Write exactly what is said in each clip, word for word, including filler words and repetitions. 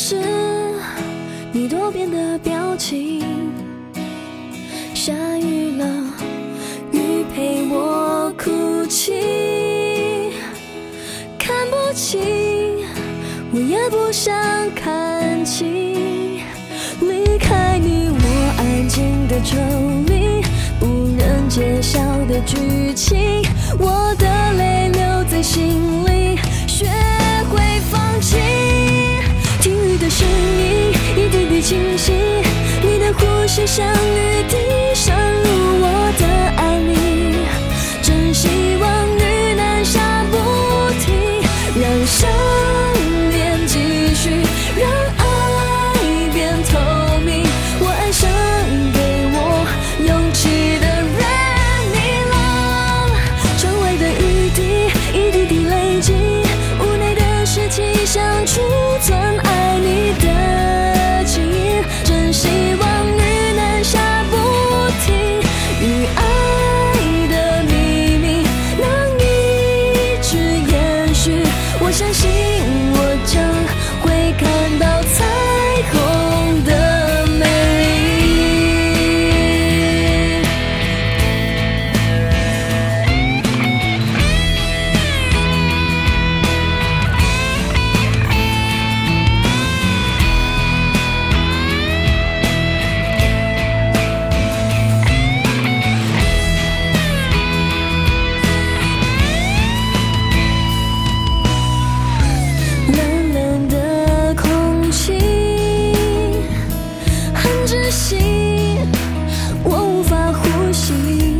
是你多变的表情。下雨了，雨陪我哭泣，看不清我也不想看清。离开你我安静的抽离，不忍揭晓的剧情，我的泪留在心里，学会放弃。听雨的声音一滴滴清晰，你的呼吸像雨滴渗入我的爱里，真希望雨能下不停，让想念继续，让爱变透明。我爱上给我勇气的人，你了。窗外的雨滴一滴滴累积，无奈的事情想储存爱你的记忆，真希望雨能下不停，与爱的秘密能一直延续。我相信我将会看到彩虹的美丽。冷冷的空气很窒息，我无法呼吸。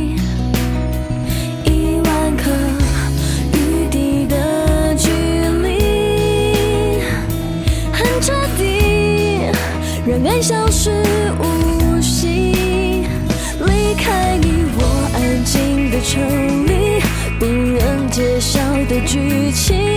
一万颗雨滴的距离很彻底，让爱消失无息。离开你我安静的抽离，不忍揭晓的剧情，